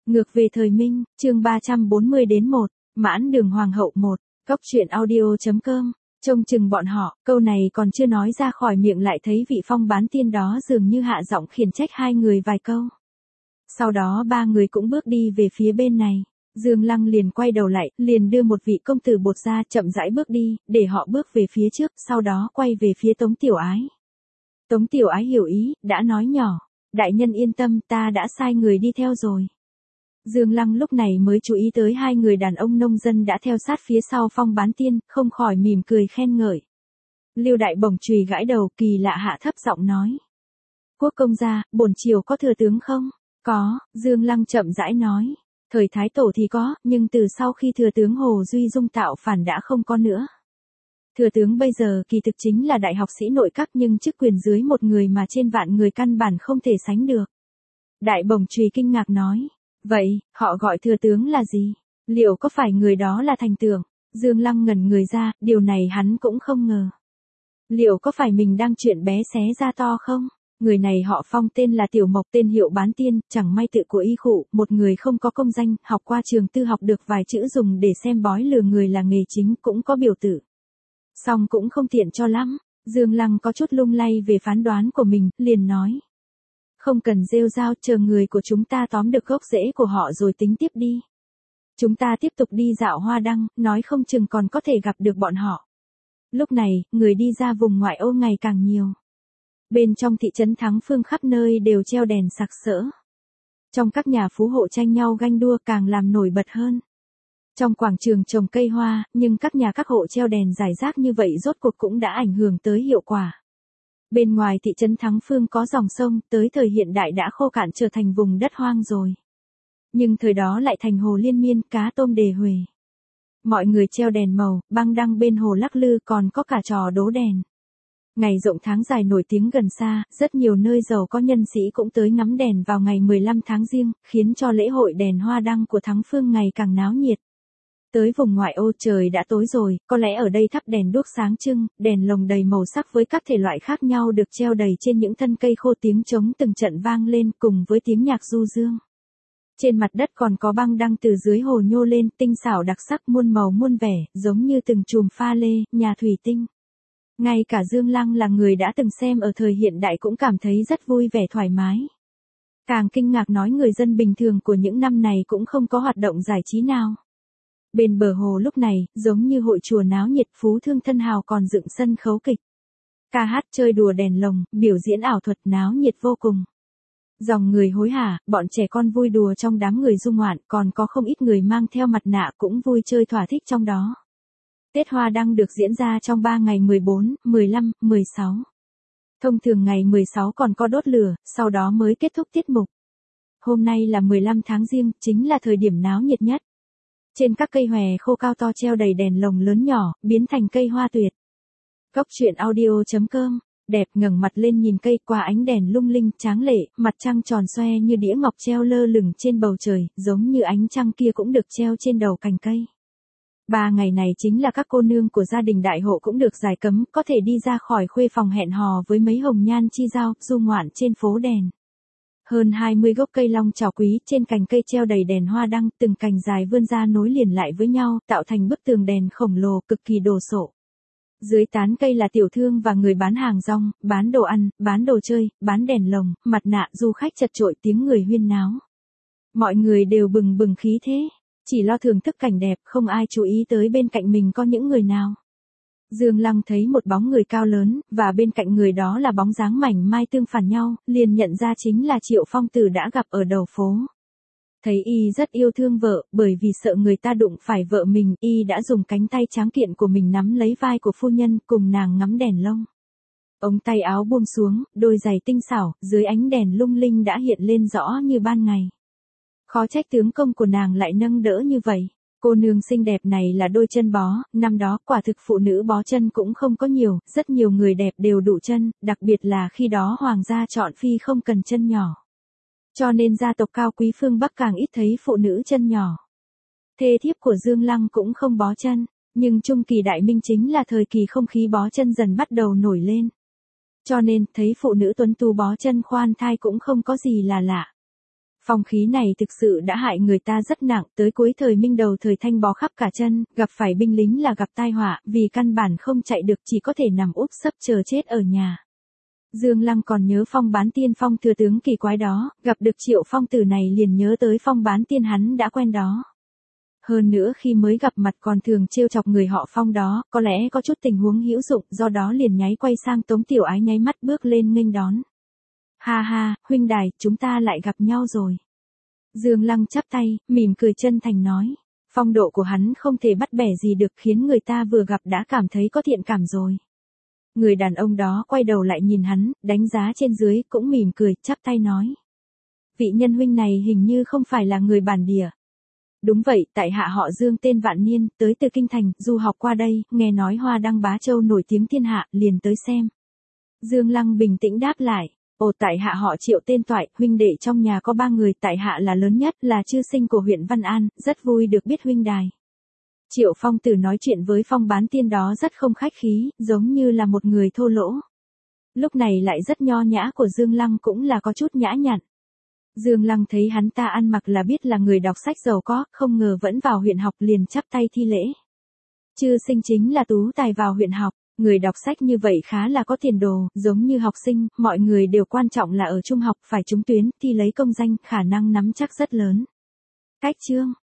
Ngược về thời Minh, chương 340-1, Mãn đường Hoàng hậu 1, Cóc truyện audio.com, trông chừng bọn họ, câu này còn chưa nói ra khỏi miệng lại thấy vị phong bán tiên đó dường như hạ giọng khiển trách hai người vài câu. Sau đó ba người cũng bước đi về phía bên này, Dương Lăng liền quay đầu lại, liền đưa một vị công tử bột ra chậm rãi bước đi, để họ bước về phía trước, sau đó quay về phía Tống Tiểu Ái. Tống Tiểu Ái hiểu ý, đã nói nhỏ, đại nhân yên tâm, ta đã sai người đi theo rồi. Dương Lăng lúc này mới chú ý tới hai người đàn ông nông dân đã theo sát phía sau phong bán tiên, không khỏi mỉm cười khen ngợi. Lưu Đại Bổng chùy gãi đầu, kỳ lạ hạ thấp giọng nói. Quốc công gia, bổn triều có thừa tướng không? Có, Dương Lăng chậm rãi nói. Thời Thái Tổ thì có, nhưng từ sau khi thừa tướng Hồ Duy Dung tạo phản đã không có nữa. Thừa tướng bây giờ kỳ thực chính là đại học sĩ nội các nhưng chức quyền dưới một người mà trên vạn người căn bản không thể sánh được. Đại Bổng chùy kinh ngạc nói. Vậy, họ gọi thừa tướng là gì? Liệu có phải người đó là Thành Tưởng? Dương Lăng ngẩn người ra, điều này hắn cũng không ngờ. Liệu có phải mình đang chuyện bé xé ra to không? Người này họ Phong, tên là Tiểu Mộc, tên hiệu bán tiên, chẳng may tự của y khụ, một người không có công danh, học qua trường tư học được vài chữ dùng để xem bói lừa người là nghề chính, cũng có biểu tử. Song cũng không tiện cho lắm. Dương Lăng có chút lung lay về phán đoán của mình, liền nói. Không cần rêu rao, chờ người của chúng ta tóm được gốc rễ của họ rồi tính tiếp đi. Chúng ta tiếp tục đi dạo hoa đăng, nói không chừng còn có thể gặp được bọn họ. Lúc này, người đi ra vùng ngoại ô ngày càng nhiều. Bên trong thị trấn Thắng Phương khắp nơi đều treo đèn sặc sỡ. Trong các nhà phú hộ tranh nhau ganh đua càng làm nổi bật hơn. Trong quảng trường trồng cây hoa, nhưng các hộ treo đèn rải rác như vậy rốt cuộc cũng đã ảnh hưởng tới hiệu quả. Bên ngoài thị trấn Thắng Phương có dòng sông, tới thời hiện đại đã khô cạn trở thành vùng đất hoang rồi. Nhưng thời đó lại thành hồ liên miên, cá tôm đề huề. Mọi người treo đèn màu, băng đăng bên hồ lắc lư, còn có cả trò đố đèn. Ngày rộng tháng dài nổi tiếng gần xa, rất nhiều nơi giàu có nhân sĩ cũng tới ngắm đèn vào ngày 15 tháng Giêng, khiến cho lễ hội đèn hoa đăng của Thắng Phương ngày càng náo nhiệt. Tới vùng ngoại ô trời đã tối rồi, có lẽ ở đây thắp đèn đuốc sáng trưng, đèn lồng đầy màu sắc với các thể loại khác nhau được treo đầy trên những thân cây khô, tiếng trống từng trận vang lên cùng với tiếng nhạc du dương. Trên mặt đất còn có băng đăng từ dưới hồ nhô lên, tinh xảo đặc sắc muôn màu muôn vẻ, giống như từng chùm pha lê, nhà thủy tinh. Ngay cả Dương Lăng là người đã từng xem ở thời hiện đại cũng cảm thấy rất vui vẻ thoải mái. Càng kinh ngạc nói người dân bình thường của những năm này cũng không có hoạt động giải trí nào. Bên bờ hồ lúc này, giống như hội chùa náo nhiệt, phú thương thân hào còn dựng sân khấu kịch. Ca hát chơi đùa đèn lồng, biểu diễn ảo thuật náo nhiệt vô cùng. Dòng người hối hả, bọn trẻ con vui đùa trong đám người du ngoạn, còn có không ít người mang theo mặt nạ cũng vui chơi thỏa thích trong đó. Tết Hoa Đăng được diễn ra trong 3 ngày 14, 15, 16. Thông thường ngày 16 còn có đốt lửa, sau đó mới kết thúc tiết mục. Hôm nay là 15 tháng Giêng, chính là thời điểm náo nhiệt nhất. Trên các cây hòe khô cao to treo đầy đèn lồng lớn nhỏ, biến thành cây hoa tuyệt. Cóc truyện audio.com, đẹp ngẩng mặt lên nhìn cây qua ánh đèn lung linh tráng lệ, mặt trăng tròn xoe như đĩa ngọc treo lơ lửng trên bầu trời, giống như ánh trăng kia cũng được treo trên đầu cành cây. 3 ngày này chính là các cô nương của gia đình đại hộ cũng được giải cấm, có thể đi ra khỏi khuê phòng hẹn hò với mấy hồng nhan chi giao, du ngoạn trên phố đèn. Hơn 20 gốc cây long chảo quý, trên cành cây treo đầy đèn hoa đăng, từng cành dài vươn ra nối liền lại với nhau, tạo thành bức tường đèn khổng lồ, cực kỳ đồ sộ. Dưới tán cây là tiểu thương và người bán hàng rong, bán đồ ăn, bán đồ chơi, bán đèn lồng, mặt nạ, du khách chật chội, tiếng người huyên náo. Mọi người đều bừng bừng khí thế, chỉ lo thưởng thức cảnh đẹp, không ai chú ý tới bên cạnh mình có những người nào. Dương Lăng thấy một bóng người cao lớn, và bên cạnh người đó là bóng dáng mảnh mai tương phản nhau, liền nhận ra chính là Triệu Phong Tử đã gặp ở đầu phố. Thấy y rất yêu thương vợ, bởi vì sợ người ta đụng phải vợ mình, y đã dùng cánh tay tráng kiện của mình nắm lấy vai của phu nhân, cùng nàng ngắm đèn lông. Ống tay áo buông xuống, đôi giày tinh xảo, dưới ánh đèn lung linh đã hiện lên rõ như ban ngày. Khó trách tướng công của nàng lại nâng đỡ như vậy. Cô nương xinh đẹp này là đôi chân bó, năm đó quả thực phụ nữ bó chân cũng không có nhiều, rất nhiều người đẹp đều đủ chân, đặc biệt là khi đó hoàng gia chọn phi không cần chân nhỏ. Cho nên gia tộc cao quý phương Bắc càng ít thấy phụ nữ chân nhỏ. Thê thiếp của Dương Lăng cũng không bó chân, nhưng trung kỳ đại minh chính là thời kỳ không khí bó chân dần bắt đầu nổi lên. Cho nên, thấy phụ nữ tuấn tú bó chân khoan thai cũng không có gì là lạ. Phong khí này thực sự đã hại người ta rất nặng, tới cuối thời Minh đầu thời Thanh bó khắp cả chân, gặp phải binh lính là gặp tai họa, vì căn bản không chạy được chỉ có thể nằm úp sấp chờ chết ở nhà. Dương Lăng còn nhớ Phong Bán Tiên Phong thừa tướng kỳ quái đó, gặp được Triệu Phong Tử này liền nhớ tới Phong Bán Tiên hắn đã quen đó. Hơn nữa khi mới gặp mặt còn thường trêu chọc người họ Phong đó, có lẽ có chút tình huống hữu dụng, do đó liền nháy quay sang Tống Tiểu Ái nháy mắt bước lên nghênh đón. Ha ha, huynh đài, chúng ta lại gặp nhau rồi. Dương Lăng chắp tay, mỉm cười chân thành nói. Phong độ của hắn không thể bắt bẻ gì được, khiến người ta vừa gặp đã cảm thấy có thiện cảm rồi. Người đàn ông đó quay đầu lại nhìn hắn, đánh giá trên dưới, cũng mỉm cười, chắp tay nói. Vị nhân huynh này hình như không phải là người bản địa. Đúng vậy, tại hạ họ Dương tên Vạn Niên, tới từ Kinh Thành, du học qua đây, nghe nói Hoa Đăng Bá Châu nổi tiếng thiên hạ, liền tới xem. Dương Lăng bình tĩnh đáp lại. Ồ, tại hạ họ Triệu tên Toại, huynh đệ trong nhà có 3 người, tại hạ là lớn nhất, là chư sinh của huyện Văn An, rất vui được biết huynh đài. Triệu Phong Tử nói chuyện với Phong Bán Tiên đó rất không khách khí, giống như là một người thô lỗ. Lúc này lại rất nho nhã của Dương Lăng cũng là có chút nhã nhặn. Dương Lăng thấy hắn ta ăn mặc là biết là người đọc sách giàu có, không ngờ vẫn vào huyện học, liền chắp tay thi lễ. Chư sinh chính là tú tài vào huyện học, người đọc sách như vậy khá là có tiền đồ, giống như học sinh, mọi người đều quan trọng là ở trung học phải trúng tuyến, thi lấy công danh, khả năng nắm chắc rất lớn. Cách chương